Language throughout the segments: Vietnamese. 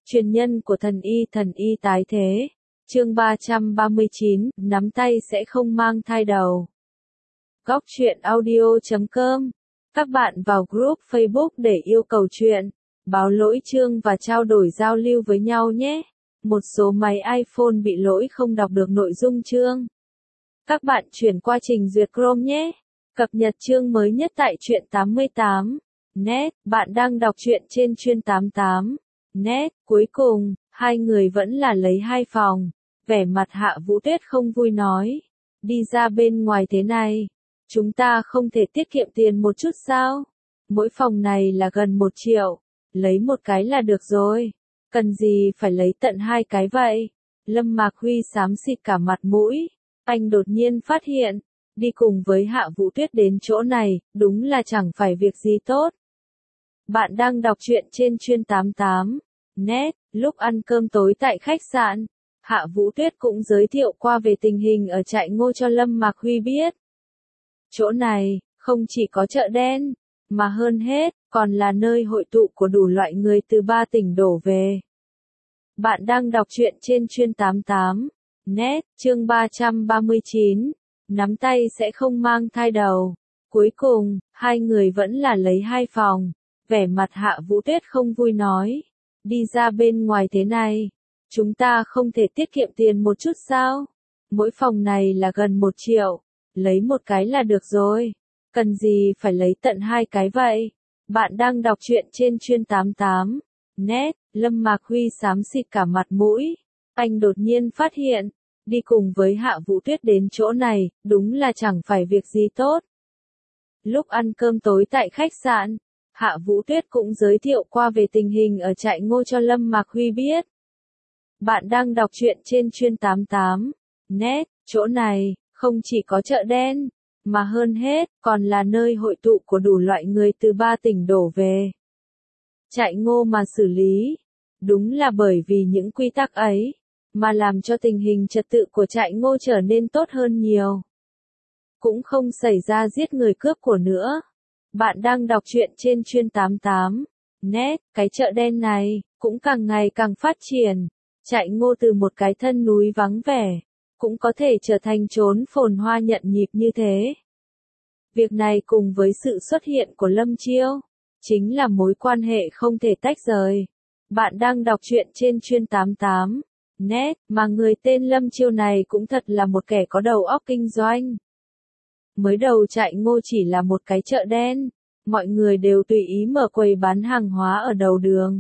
Truyền nhân của thần y tái thế. Chương 339, nắm tay sẽ không mang thai đầu. Góc truyện audio.com. Các bạn vào group Facebook để yêu cầu truyện, báo lỗi chương và trao đổi giao lưu với nhau nhé. Một số máy iPhone bị lỗi không đọc được nội dung chương. Các bạn chuyển qua trình duyệt Chrome nhé. Cập nhật chương mới nhất tại truyện 88. Net, bạn đang đọc truyện trên chuyên 88. Net, cuối cùng, hai người vẫn là lấy hai phòng. Vẻ mặt Hạ Vũ Tuyết không vui nói. Đi ra bên ngoài thế này. Chúng ta không thể tiết kiệm tiền một chút sao? Mỗi phòng này là gần 1 triệu. Lấy một cái là được rồi. Cần gì phải lấy tận hai cái vậy? Lâm Mạc Huy xám xịt cả mặt mũi. Anh đột nhiên phát hiện. Đi cùng với Hạ Vũ Tuyết đến chỗ này, đúng là chẳng phải việc gì tốt. Bạn đang đọc truyện trên chuyên 88. Net, lúc ăn cơm tối tại khách sạn, Hạ Vũ Tuyết cũng giới thiệu qua về tình hình ở trại Ngô cho Lâm Mạc Huy biết. Chỗ này, không chỉ có chợ đen, mà hơn hết, còn là nơi hội tụ của đủ loại người từ 3 tỉnh đổ về. Bạn đang đọc truyện trên chuyên 88. Net, chương 339. Nắm tay sẽ không mang thai đầu. Cuối cùng, hai người vẫn là lấy hai phòng. Vẻ mặt Hạ Vũ Tuyết không vui nói. Đi ra bên ngoài thế này. Chúng ta không thể tiết kiệm tiền một chút sao? Mỗi phòng này là gần 1 triệu. Lấy một cái là được rồi. Cần gì phải lấy tận hai cái vậy? Bạn đang đọc truyện trên chuyên 88. Net, Lâm Mạc Huy xám xịt cả mặt mũi. Anh đột nhiên phát hiện. Đi cùng với Hạ Vũ Tuyết đến chỗ này, đúng là chẳng phải việc gì tốt. Lúc ăn cơm tối tại khách sạn, Hạ Vũ Tuyết cũng giới thiệu qua về tình hình ở trại Ngô cho Lâm Mạc Huy biết. Bạn đang đọc truyện trên chuyên 88. Net, chỗ này, không chỉ có chợ đen, mà hơn hết, còn là nơi hội tụ của đủ loại người từ 3 tỉnh đổ về. Trại Ngô mà xử lý. Đúng là bởi vì những quy tắc ấy, mà làm cho tình hình trật tự của trại Ngô trở nên tốt hơn nhiều. Cũng không xảy ra giết người cướp của nữa. Bạn đang đọc truyện trên chuyên 88. Net, cái chợ đen này, cũng càng ngày càng phát triển. Trại Ngô từ một cái thân núi vắng vẻ, cũng có thể trở thành chốn phồn hoa nhộn nhịp như thế. Việc này cùng với sự xuất hiện của Lâm Chiêu, chính là mối quan hệ không thể tách rời. Bạn đang đọc truyện trên chuyên 88. Net, mà người tên Lâm Chiêu này cũng thật là một kẻ có đầu óc kinh doanh. Mới đầu trại Ngô chỉ là một cái chợ đen, mọi người đều tùy ý mở quầy bán hàng hóa ở đầu đường.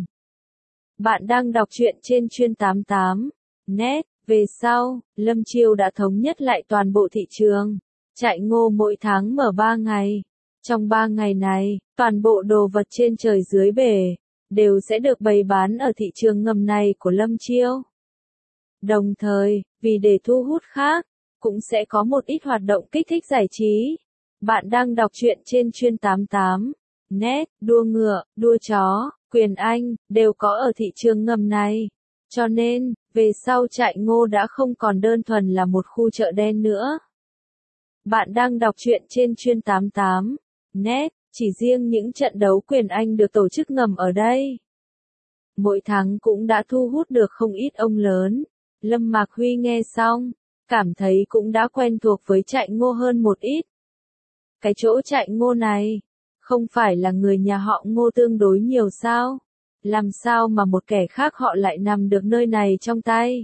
Bạn đang đọc truyện trên chuyên 88. Net, về sau, Lâm Chiêu đã thống nhất lại toàn bộ thị trường. Trại Ngô mỗi tháng mở 3 ngày. Trong 3 ngày này, toàn bộ đồ vật trên trời dưới bể, đều sẽ được bày bán ở thị trường ngầm này của Lâm Chiêu. Đồng thời, vì để thu hút khác, cũng sẽ có một ít hoạt động kích thích giải trí. Bạn đang đọc truyện trên chuyên 88. Net, đua ngựa, đua chó, quyền Anh, đều có ở thị trường ngầm này. Cho nên, về sau trại Ngô đã không còn đơn thuần là một khu chợ đen nữa. Bạn đang đọc truyện trên chuyên 88. Net, chỉ riêng những trận đấu quyền Anh được tổ chức ngầm ở đây. Mỗi tháng cũng đã thu hút được không ít ông lớn. Lâm Mạc Huy nghe xong, cảm thấy cũng đã quen thuộc với trại Ngô hơn một ít. Cái chỗ trại Ngô này, không phải là người nhà họ Ngô tương đối nhiều sao? Làm sao mà một kẻ khác họ lại nằm được nơi này trong tay?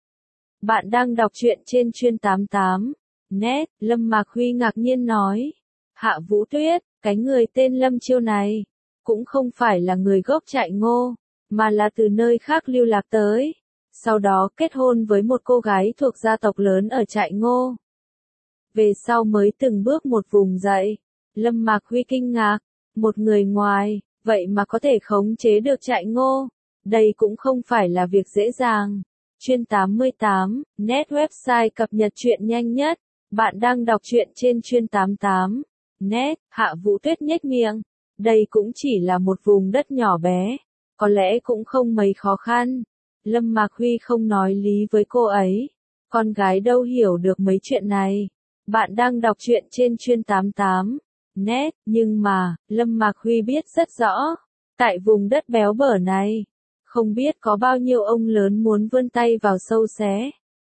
Bạn đang đọc truyện trên chuyên 88. Net, Lâm Mạc Huy ngạc nhiên nói. Hạ Vũ Tuyết, cái người tên Lâm Chiêu này, cũng không phải là người gốc trại Ngô, mà là từ nơi khác lưu lạc tới. Sau đó kết hôn với một cô gái thuộc gia tộc lớn ở trại Ngô. Về sau mới từng bước một vùng dậy. Lâm Mạc Huy kinh ngạc. Một người ngoài, vậy mà có thể khống chế được trại Ngô. Đây cũng không phải là việc dễ dàng. Chuyên 88, Net website cập nhật truyện nhanh nhất. Bạn đang đọc truyện trên chuyên 88. Net, Hạ Vũ Tuyết nhếch miệng. Đây cũng chỉ là một vùng đất nhỏ bé. Có lẽ cũng không mấy khó khăn. Lâm Mạc Huy không nói lý với cô ấy. Con gái đâu hiểu được mấy chuyện này. Bạn đang đọc truyện trên chuyên 88. Net, nhưng mà, Lâm Mạc Huy biết rất rõ. Tại vùng đất béo bở này, Không biết có bao nhiêu ông lớn muốn vươn tay vào sâu xé.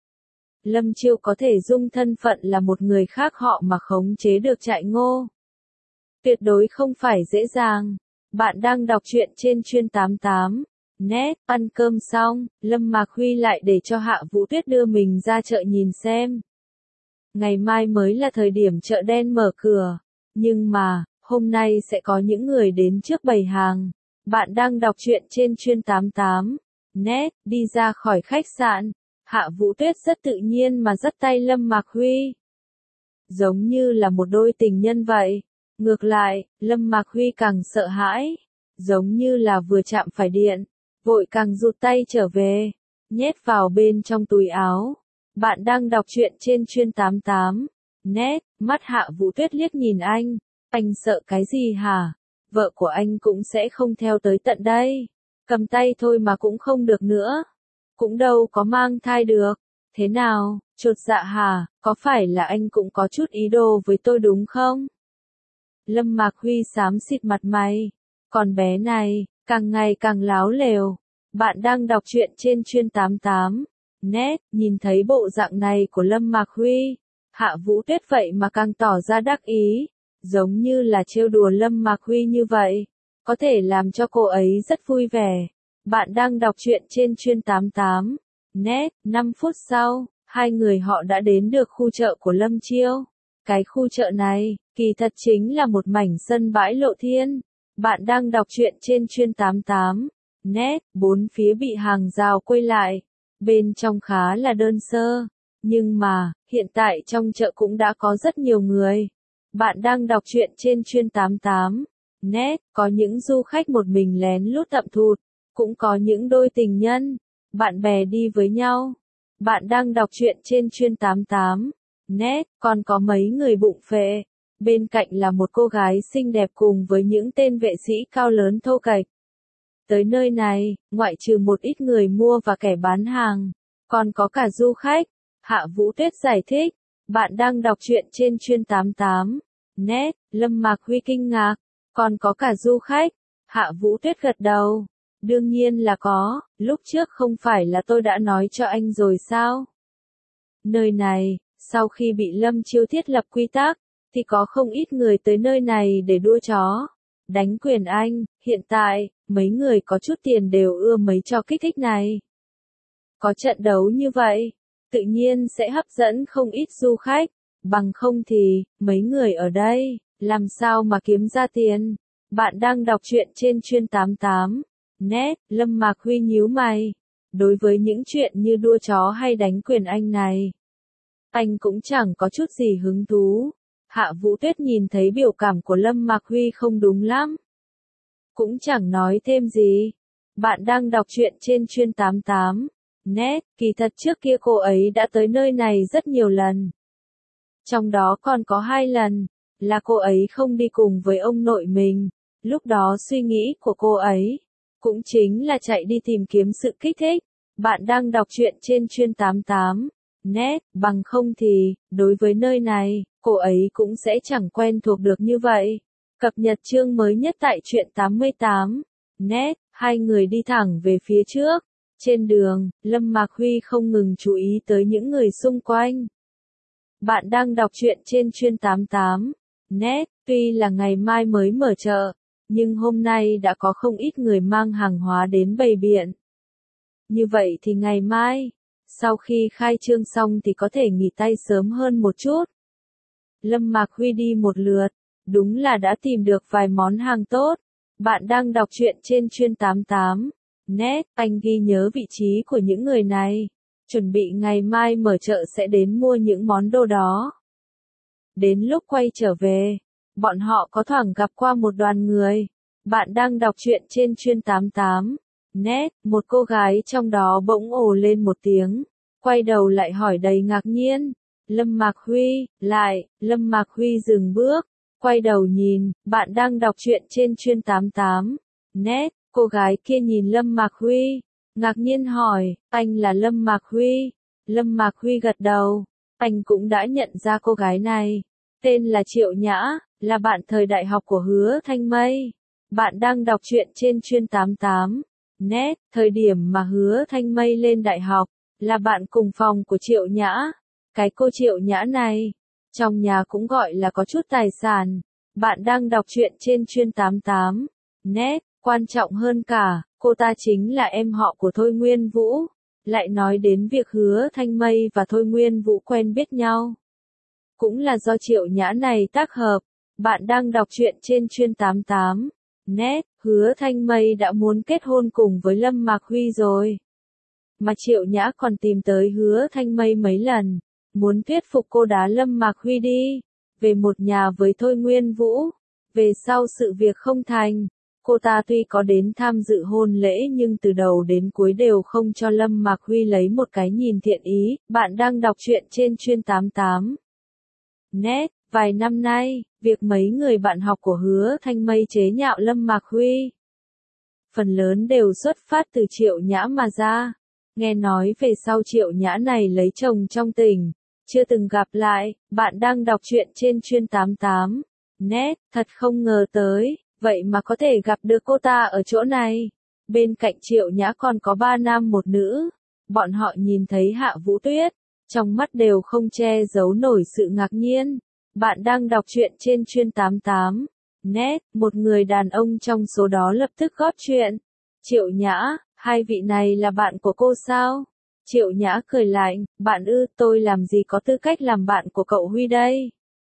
Lâm Chiêu có thể dung thân phận là một người khác họ mà khống chế được Trại Ngô. Tuyệt đối không phải dễ dàng. Bạn đang đọc truyện trên Chuyên 88. Net, ăn cơm xong, Lâm Mạc Huy lại để cho Hạ Vũ Tuyết đưa mình ra chợ nhìn xem. Ngày mai mới là thời điểm chợ đen mở cửa. Nhưng mà, hôm nay sẽ có những người đến trước bày hàng. Bạn đang đọc truyện trên Chuyên 88. Net, đi ra khỏi khách sạn. Hạ Vũ Tuyết rất tự nhiên mà dắt tay Lâm Mạc Huy. Giống như là một đôi tình nhân vậy. Ngược lại, Lâm Mạc Huy càng sợ hãi. Giống như là vừa chạm phải điện. Vội càng rụt tay trở về. Nhét vào bên trong túi áo. Bạn đang đọc truyện trên Chuyên 88. Net, mắt Hạ Vũ Tuyết liếc nhìn anh. Anh sợ cái gì hả? Vợ của anh cũng sẽ không theo tới tận đây. Cầm tay thôi mà cũng không được nữa. Cũng đâu có mang thai được. Thế nào, chột dạ hả? Có phải là anh cũng có chút ý đồ với tôi đúng không? Lâm Mạc Huy xám xịt mặt mày. Con bé này, càng ngày càng láo lèo. Bạn đang đọc truyện trên Chuyên 88. Net, nhìn thấy bộ dạng này của Lâm Mạc Huy. Hạ Vũ Tuyết vậy mà càng tỏ ra đắc ý. Giống như là trêu đùa Lâm Mạc Huy như vậy. Có thể làm cho cô ấy rất vui vẻ. Bạn đang đọc truyện trên Chuyên 88. Net, 5 phút sau, hai người họ đã đến được khu chợ của Lâm Chiêu. Cái khu chợ này, kỳ thật chính là một mảnh sân bãi lộ thiên. Bạn đang đọc truyện trên Chuyên 88. Net, bốn phía bị hàng rào quây lại. Bên trong khá là đơn sơ. Nhưng mà, hiện tại trong chợ cũng đã có rất nhiều người. Bạn đang đọc truyện trên Chuyên 88. Net, có những du khách một mình lén lút thậm thụt. Cũng có những đôi tình nhân, bạn bè đi với nhau. Bạn đang đọc truyện trên Chuyên 88. Net, còn có mấy người bụng phệ. Bên cạnh là một cô gái xinh đẹp cùng với những tên vệ sĩ cao lớn thô kệch. Tới nơi này, ngoại trừ một ít người mua và kẻ bán hàng, còn có cả du khách. Hạ Vũ Tuyết giải thích. Bạn đang đọc truyện trên Chuyên 88. Net, Lâm Mạc Huy kinh ngạc. Còn có cả du khách. Hạ Vũ Tuyết gật đầu. Đương nhiên là có, lúc trước không phải là tôi đã nói cho anh rồi sao? Nơi này, sau khi bị Lâm Chiêu thiết lập quy tắc, thì có không ít người tới nơi này để đua chó. Đánh quyền anh, hiện tại, mấy người có chút tiền đều ưa mấy trò kích thích này. Có trận đấu như vậy, tự nhiên sẽ hấp dẫn không ít du khách, bằng không thì, mấy người ở đây, làm sao mà kiếm ra tiền? Bạn đang đọc truyện trên Chuyên 88. Net, Lâm Mạc Huy nhíu mày. Đối với những chuyện như đua chó hay đánh quyền anh này, anh cũng chẳng có chút gì hứng thú. Hạ Vũ Tuyết nhìn thấy biểu cảm của Lâm Mạc Huy không đúng lắm. Cũng chẳng nói thêm gì. Bạn đang đọc truyện trên Chuyên 88. Net, kỳ thật trước kia cô ấy đã tới nơi này rất nhiều lần. Trong đó còn có 2 lần, là cô ấy không đi cùng với ông nội mình. Lúc đó suy nghĩ của cô ấy cũng chính là chạy đi tìm kiếm sự kích thích. Bạn đang đọc truyện trên Chuyên 88. Net, bằng không thì, đối với nơi này, cô ấy cũng sẽ chẳng quen thuộc được như vậy. Cập nhật chương mới nhất tại Truyện 88. Net, hai người đi thẳng về phía trước. Trên đường, Lâm Mạc Huy không ngừng chú ý tới những người xung quanh. Bạn đang đọc truyện trên Chuyên 88. Net, tuy là ngày mai mới mở chợ, nhưng hôm nay đã có không ít người mang hàng hóa đến bày biện. Như vậy thì ngày mai, sau khi khai trương xong thì có thể nghỉ tay sớm hơn một chút. Lâm Mạc Huy đi một lượt, đúng là đã tìm được vài món hàng tốt. Bạn đang đọc truyện trên Chuyên 88. Net, anh ghi nhớ vị trí của những người này, chuẩn bị ngày mai mở chợ sẽ đến mua những món đồ đó. Đến lúc quay trở về, bọn họ có thoảng gặp qua một đoàn người. Bạn đang đọc truyện trên Chuyên 88. Net, một cô gái trong đó bỗng ồ lên một tiếng, quay đầu lại hỏi đầy ngạc nhiên. Lâm Mạc Huy, lại, Lâm Mạc Huy dừng bước, quay đầu nhìn. Bạn đang đọc truyện trên Chuyên 88. Net, cô gái kia nhìn Lâm Mạc Huy, ngạc nhiên hỏi, anh là Lâm Mạc Huy? Lâm Mạc Huy gật đầu, anh cũng đã nhận ra cô gái này. Tên là Triệu Nhã, là bạn thời đại học của Hứa Thanh Mây. Bạn đang đọc truyện trên Chuyên 88. Net, thời điểm mà Hứa Thanh Mây lên đại học, là bạn cùng phòng của Triệu Nhã. Cái cô Triệu Nhã này, trong nhà cũng gọi là có chút tài sản. Bạn đang đọc truyện trên chuyên 88. Net, quan trọng hơn cả, cô ta chính là em họ của Thôi Nguyên Vũ. Lại nói đến việc Hứa Thanh Mây và Thôi Nguyên Vũ quen biết nhau. Cũng là do Triệu Nhã này tác hợp. Bạn đang đọc truyện trên chuyên 88. Net, Hứa Thanh Mây đã muốn kết hôn cùng với Lâm Mạc Huy rồi. Mà Triệu Nhã còn tìm tới Hứa Thanh Mây mấy lần, muốn thuyết phục cô đá Lâm Mạc Huy đi, về một nhà với Thôi Nguyên Vũ. Về sau sự việc không thành, cô ta tuy có đến tham dự hôn lễ nhưng từ đầu đến cuối đều không cho Lâm Mạc Huy lấy một cái nhìn thiện ý. Bạn đang đọc truyện trên chuyên 88. Net, vài năm nay, việc mấy người bạn học của Hứa Thanh Mây chế nhạo Lâm Mạc Huy, phần lớn đều xuất phát từ Triệu Nhã mà ra. Nghe nói về sau Triệu Nhã này lấy chồng trong tỉnh, chưa từng gặp lại. Bạn đang đọc truyện trên chuyên 88. Net, thật không ngờ tới, vậy mà có thể gặp được cô ta ở chỗ này. Bên cạnh Triệu Nhã còn có 3 nam một nữ. Bọn họ nhìn thấy Hạ Vũ Tuyết, trong mắt đều không che giấu nổi sự ngạc nhiên. Bạn đang đọc truyện trên chuyên 88. Net, một người đàn ông trong số đó lập tức góp chuyện. Triệu Nhã, hai vị này là bạn của cô sao? Triệu Nhã cười lạnh, bạn ư, tôi làm gì có tư cách làm bạn của cậu Huy đây?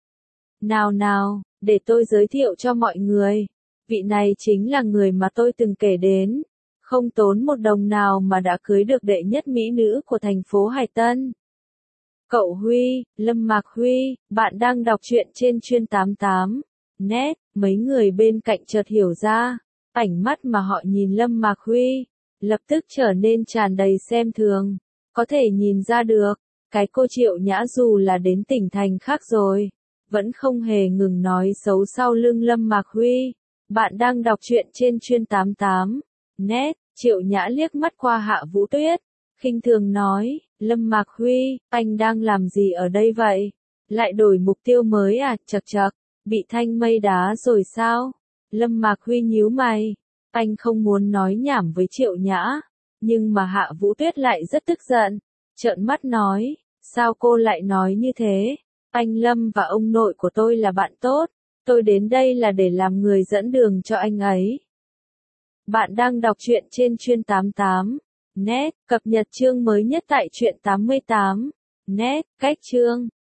Nào nào, để tôi giới thiệu cho mọi người. Vị này chính là người mà tôi từng kể đến. Không tốn một đồng nào mà đã cưới được đệ nhất mỹ nữ của thành phố Hải Tân. Cậu Huy, Lâm Mạc Huy, bạn đang đọc truyện trên chuyên 88. Net, mấy người bên cạnh chợt hiểu ra, ánh mắt mà họ nhìn Lâm Mạc Huy, lập tức trở nên tràn đầy xem thường. Có thể nhìn ra được, cái cô Triệu Nhã dù là đến tỉnh thành khác rồi, vẫn không hề ngừng nói xấu sau lưng Lâm Mạc Huy. Bạn đang đọc truyện trên chuyên 88. Net, Triệu Nhã liếc mắt qua Hạ Vũ Tuyết, khinh thường nói, Lâm Mạc Huy, anh đang làm gì ở đây vậy? Lại đổi mục tiêu mới à? Chậc chậc, bị Thanh Mây đá rồi sao? Lâm Mạc Huy nhíu mày, anh không muốn nói nhảm với Triệu Nhã, nhưng mà Hạ Vũ Tuyết lại rất tức giận, trợn mắt nói, sao cô lại nói như thế? Anh Lâm và ông nội của tôi là bạn tốt, tôi đến đây là để làm người dẫn đường cho anh ấy. Bạn đang đọc truyện trên chuyên 88. Net, cập nhật chương mới nhất tại truyện 88. Net, cách chương